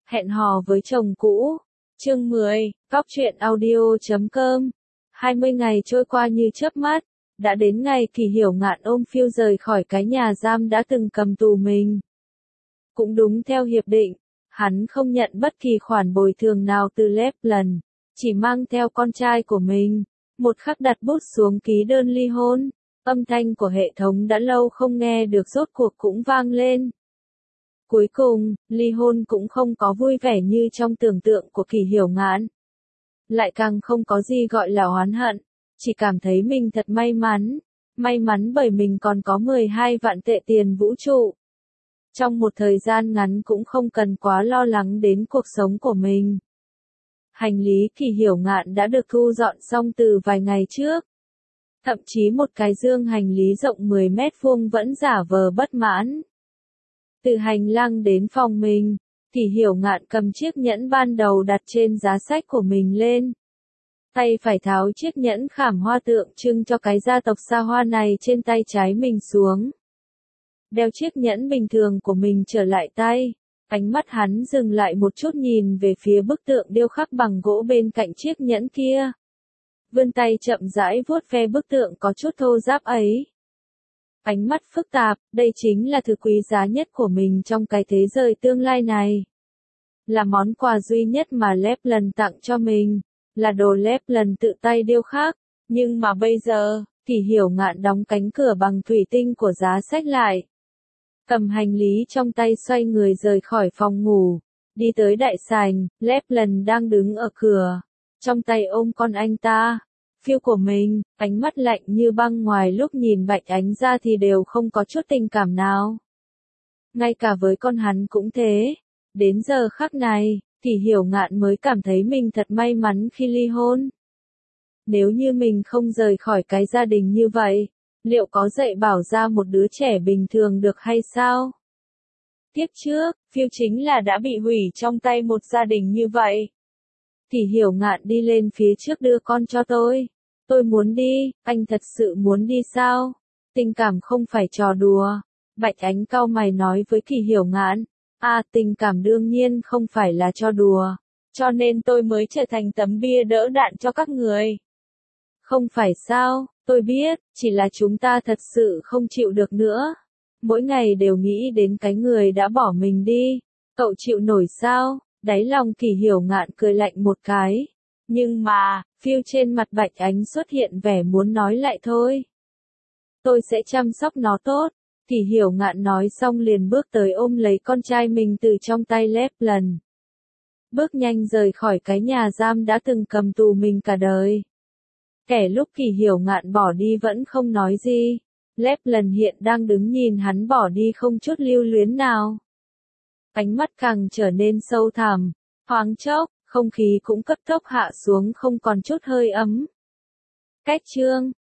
Hẹn hò với chồng cũ. Chương 10, Góc truyện audio.com. 20 ngày trôi qua như chớp mắt, đã đến ngày Kỳ Hiểu Ngạn ôm phiêu rời khỏi cái nhà giam đã từng cầm tù mình. Cũng đúng theo hiệp định, hắn không nhận bất kỳ khoản bồi thường nào từ Lapland, chỉ mang theo con trai của mình. Một khắc đặt bút xuống ký đơn ly hôn, âm thanh của hệ thống đã lâu không nghe được rốt cuộc cũng vang lên. Cuối cùng, ly hôn cũng không có vui vẻ như trong tưởng tượng của Kỳ Hiểu Ngạn. Lại càng không có gì gọi là oán hận, chỉ cảm thấy mình thật may mắn bởi mình còn có 12 vạn tệ tiền vũ trụ. Trong một thời gian ngắn cũng không cần quá lo lắng đến cuộc sống của mình. Hành lý Kỳ Hiểu Ngạn đã được thu dọn xong từ vài ngày trước. Thậm chí một cái dương hành lý rộng 10 mét vuông vẫn giả vờ bất mãn. Từ hành lang đến phòng mình, Kỳ Hiểu Ngạn cầm chiếc nhẫn ban đầu đặt trên giá sách của mình lên. Tay phải tháo chiếc nhẫn khảm hoa tượng trưng cho cái gia tộc xa hoa này trên tay trái mình xuống. Đeo chiếc nhẫn bình thường của mình trở lại tay. Ánh mắt hắn dừng lại một chút nhìn về phía bức tượng điêu khắc bằng gỗ bên cạnh chiếc nhẫn kia. Vươn tay chậm rãi vuốt ve bức tượng có chút thô ráp ấy. Ánh mắt phức tạp, đây chính là thứ quý giá nhất của mình trong cái thế giới tương lai này. Là món quà duy nhất mà Lapland tặng cho mình, là đồ Lapland tự tay điêu khắc. Nhưng mà bây giờ, Kỳ Hiểu Ngạn đóng cánh cửa bằng thủy tinh của giá sách lại. Cầm hành lý trong tay xoay người rời khỏi phòng ngủ, đi tới đại sảnh, Lapland đang đứng ở cửa, trong tay ôm con anh ta. Phiêu của mình, ánh mắt lạnh như băng ngoài lúc nhìn Bạch Ánh ra thì đều không có chút tình cảm nào. Ngay cả với con hắn cũng thế. Đến giờ khắc này, Kỳ Hiểu Ngạn mới cảm thấy mình thật may mắn khi ly hôn. Nếu như mình không rời khỏi cái gia đình như vậy, liệu có dạy bảo ra một đứa trẻ bình thường được hay sao? Tiếp trước, Phiêu chính là đã bị hủy trong tay một gia đình như vậy. Kỳ Hiểu Ngạn đi lên phía trước đưa con cho tôi. Tôi muốn đi, anh thật sự muốn đi sao? Tình cảm không phải trò đùa. Bạch Ánh cau mày nói với Kỳ Hiểu Ngạn. Tình cảm đương nhiên không phải là trò đùa. Cho nên tôi mới trở thành tấm bia đỡ đạn cho các người. Không phải sao, tôi biết, chỉ là chúng ta thật sự không chịu được nữa. Mỗi ngày đều nghĩ đến cái người đã bỏ mình đi. Cậu chịu nổi sao? Đáy lòng Kỳ Hiểu Ngạn cười lạnh một cái. Nhưng mà, phiêu trên mặt Bạch Ánh xuất hiện vẻ muốn nói lại thôi. Tôi sẽ chăm sóc nó tốt. Kỳ Hiểu Ngạn nói xong liền bước tới ôm lấy con trai mình từ trong tay Lapland. Bước nhanh rời khỏi cái nhà giam đã từng cầm tù mình cả đời. Kẻ lúc Kỳ Hiểu Ngạn bỏ đi vẫn không nói gì. Lapland hiện đang đứng nhìn hắn bỏ đi không chút lưu luyến nào. Ánh mắt càng trở nên sâu thẳm, thoáng chốc, không khí cũng cấp tốc hạ xuống không còn chút hơi ấm. Cách chương